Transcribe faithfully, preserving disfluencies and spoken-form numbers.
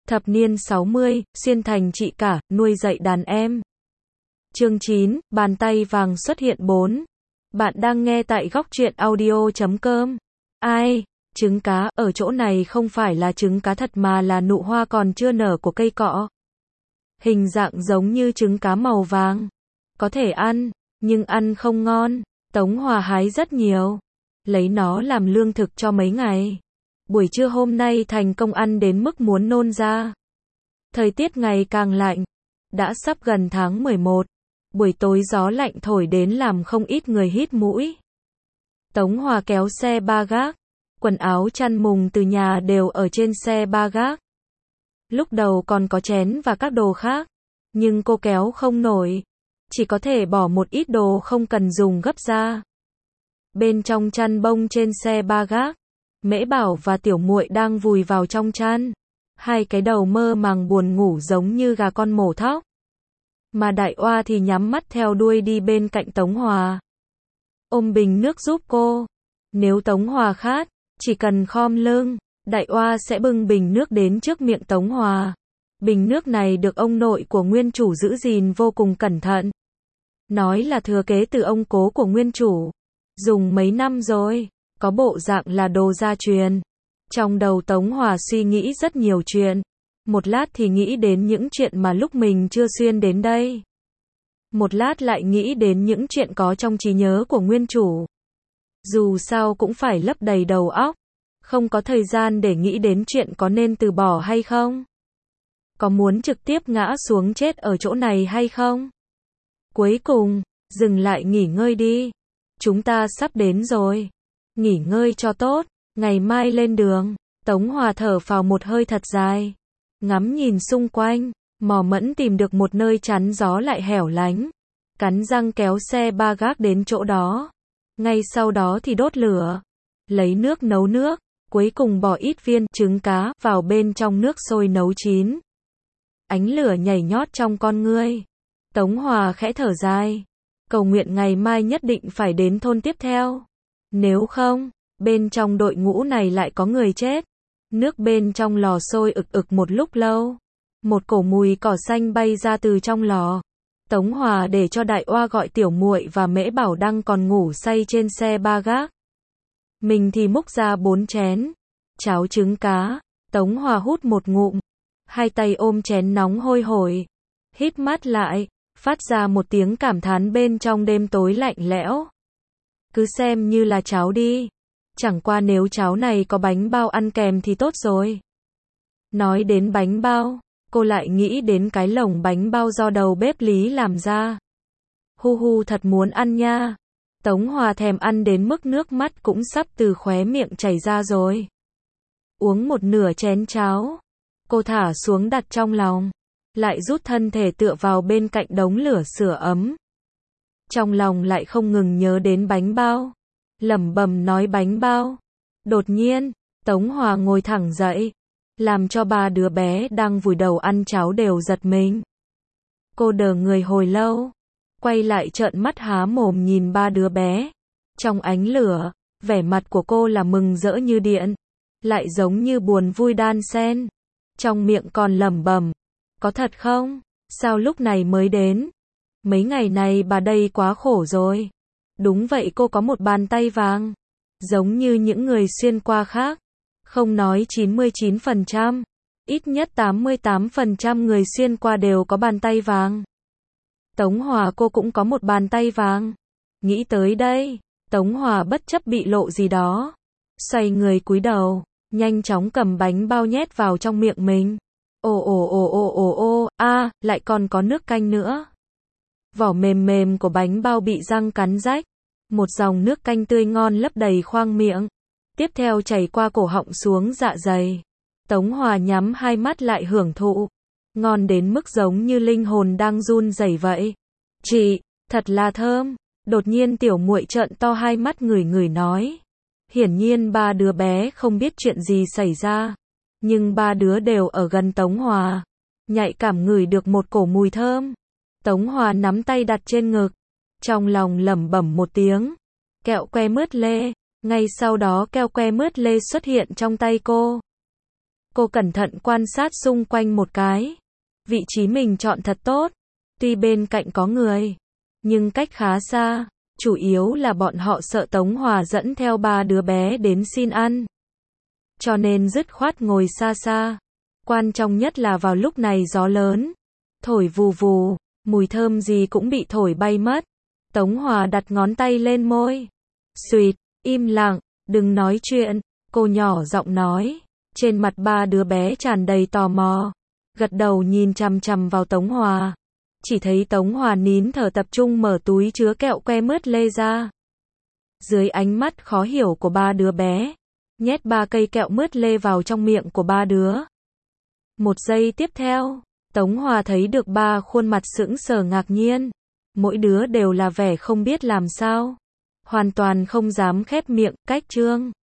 Thập niên sáu mươi, xuyên thành chị cả, nuôi dạy đàn em. Chương chín, bàn tay vàng xuất hiện bốn. Bạn đang nghe tại góc truyện audio chấm com. Ai? Trứng cá, ở chỗ này không phải là trứng cá thật mà là nụ hoa còn chưa nở của cây cọ. Hình dạng giống như trứng cá màu vàng. Có thể ăn, nhưng ăn không ngon. Tống Hòa hái rất nhiều. Lấy nó làm lương thực cho mấy ngày. Buổi trưa hôm nay thành công ăn đến mức muốn nôn ra. Thời tiết ngày càng lạnh. Đã sắp gần tháng mười một. Buổi tối gió lạnh thổi đến làm không ít người hít mũi. Tống Hòa kéo xe ba gác. Quần áo chăn mùng từ nhà đều ở trên xe ba gác. Lúc đầu còn có chén và các đồ khác. Nhưng cô kéo không nổi. Chỉ có thể bỏ một ít đồ không cần dùng gấp ra. Bên trong chăn bông trên xe ba gác, Mễ Bảo và Tiểu Muội đang vùi vào trong chăn. Hai cái đầu mơ màng buồn ngủ giống như gà con mổ thóc. Mà Đại Oa thì nhắm mắt theo đuôi đi bên cạnh Tống Hòa. Ôm bình nước giúp cô. Nếu Tống Hòa khát, chỉ cần khom lưng, Đại Oa sẽ bưng bình nước đến trước miệng Tống Hòa. Bình nước này được ông nội của nguyên chủ giữ gìn vô cùng cẩn thận. Nói là thừa kế từ ông cố của nguyên chủ. Dùng mấy năm rồi, có bộ dạng là đồ gia truyền. Trong đầu Tống Hòa suy nghĩ rất nhiều chuyện. Một lát thì nghĩ đến những chuyện mà lúc mình chưa xuyên đến đây. Một lát lại nghĩ đến những chuyện có trong trí nhớ của nguyên chủ. Dù sao cũng phải lấp đầy đầu óc. Không có thời gian để nghĩ đến chuyện có nên từ bỏ hay không. Có muốn trực tiếp ngã xuống chết ở chỗ này hay không? Cuối cùng, dừng lại nghỉ ngơi đi. Chúng ta sắp đến rồi. Nghỉ ngơi cho tốt, ngày mai lên đường. Tống Hòa thở phào một hơi thật dài. Ngắm nhìn xung quanh, mò mẫm tìm được một nơi chắn gió lại hẻo lánh. Cắn răng kéo xe ba gác đến chỗ đó. Ngay sau đó thì đốt lửa. Lấy nước nấu nước, cuối cùng bỏ ít viên trứng cá vào bên trong nước sôi nấu chín. Ánh lửa nhảy nhót trong con ngươi. Tống Hòa khẽ thở dài. Cầu nguyện ngày mai nhất định phải đến thôn tiếp theo. Nếu không, bên trong đội ngũ này lại có người chết. Nước bên trong lò sôi ực ực một lúc lâu. Một cổ mùi cỏ xanh bay ra từ trong lò. Tống Hòa để cho Đại Oa gọi Tiểu Muội và Mễ Bảo đang còn ngủ say trên xe ba gác. Mình thì múc ra bốn chén. Cháo trứng cá. Tống Hòa hút một ngụm. Hai tay ôm chén nóng hôi hổi. Híp mắt lại. Phát ra một tiếng cảm thán bên trong đêm tối lạnh lẽo. Cứ xem như là cháo đi. Chẳng qua nếu cháo này có bánh bao ăn kèm thì tốt rồi. Nói đến bánh bao, cô lại nghĩ đến cái lồng bánh bao do đầu bếp Lý làm ra. Hu hu thật muốn ăn nha. Tống Hòa thèm ăn đến mức nước mắt cũng sắp từ khóe miệng chảy ra rồi. Uống một nửa chén cháo. Cô thả xuống đặt trong lòng. Lại rút thân thể tựa vào bên cạnh đống lửa sưởi ấm. Trong lòng lại không ngừng nhớ đến bánh bao. Lẩm bẩm nói bánh bao. Đột nhiên, Tống Hòa ngồi thẳng dậy. Làm cho ba đứa bé đang vùi đầu ăn cháo đều giật mình. Cô đờ người hồi lâu. Quay lại trợn mắt há mồm nhìn ba đứa bé. Trong ánh lửa, vẻ mặt của cô là mừng rỡ như điện. Lại giống như buồn vui đan xen. Trong miệng còn lẩm bẩm. Có thật không? Sao lúc này mới đến? Mấy ngày này bà đây quá khổ rồi. Đúng vậy, cô có một bàn tay vàng. Giống như những người xuyên qua khác. Không nói chín mươi chín phần trăm. Ít nhất tám mươi tám phần trăm người xuyên qua đều có bàn tay vàng. Tống Hòa cô cũng có một bàn tay vàng. Nghĩ tới đây, Tống Hòa bất chấp bị lộ gì đó. Xoay người cúi đầu, nhanh chóng cầm bánh bao nhét vào trong miệng mình. Ồ ồ ồ ồ ồ ồ, a, lại còn có nước canh nữa. Vỏ mềm mềm của bánh bao bị răng cắn rách. Một dòng nước canh tươi ngon lấp đầy khoang miệng. Tiếp theo chảy qua cổ họng xuống dạ dày. Tống Hòa nhắm hai mắt lại hưởng thụ. Ngon đến mức giống như linh hồn đang run rẩy vậy. Chị, thật là thơm. Đột nhiên Tiểu Muội trợn to hai mắt ngửi ngửi nói. Hiển nhiên ba đứa bé không biết chuyện gì xảy ra. Nhưng ba đứa đều ở gần Tống Hòa. Nhạy cảm ngửi được một cổ mùi thơm. Tống Hòa nắm tay đặt trên ngực. Trong lòng lẩm bẩm một tiếng. Kẹo que mướt lê. Ngay sau đó kẹo que mướt lê xuất hiện trong tay cô. Cô cẩn thận quan sát xung quanh một cái. Vị trí mình chọn thật tốt. Tuy bên cạnh có người, nhưng cách khá xa. Chủ yếu là bọn họ sợ Tống Hòa dẫn theo ba đứa bé đến xin ăn. Cho nên dứt khoát ngồi xa xa. Quan trọng nhất là vào lúc này gió lớn. Thổi vù vù, mùi thơm gì cũng bị thổi bay mất. Tống Hòa đặt ngón tay lên môi. Xuyệt, im lặng, đừng nói chuyện, cô nhỏ giọng nói. Trên mặt ba đứa bé tràn đầy tò mò. Gật đầu nhìn chằm chằm vào Tống Hòa. Chỉ thấy Tống Hòa nín thở tập trung mở túi chứa kẹo que mướt lê ra. Dưới ánh mắt khó hiểu của ba đứa bé, nhét ba cây kẹo mướt lê vào trong miệng của ba đứa. Một giây tiếp theo, Tống Hòa thấy được ba khuôn mặt sững sờ ngạc nhiên. Mỗi đứa đều là vẻ không biết làm sao. Hoàn toàn không dám khép miệng, cách trương.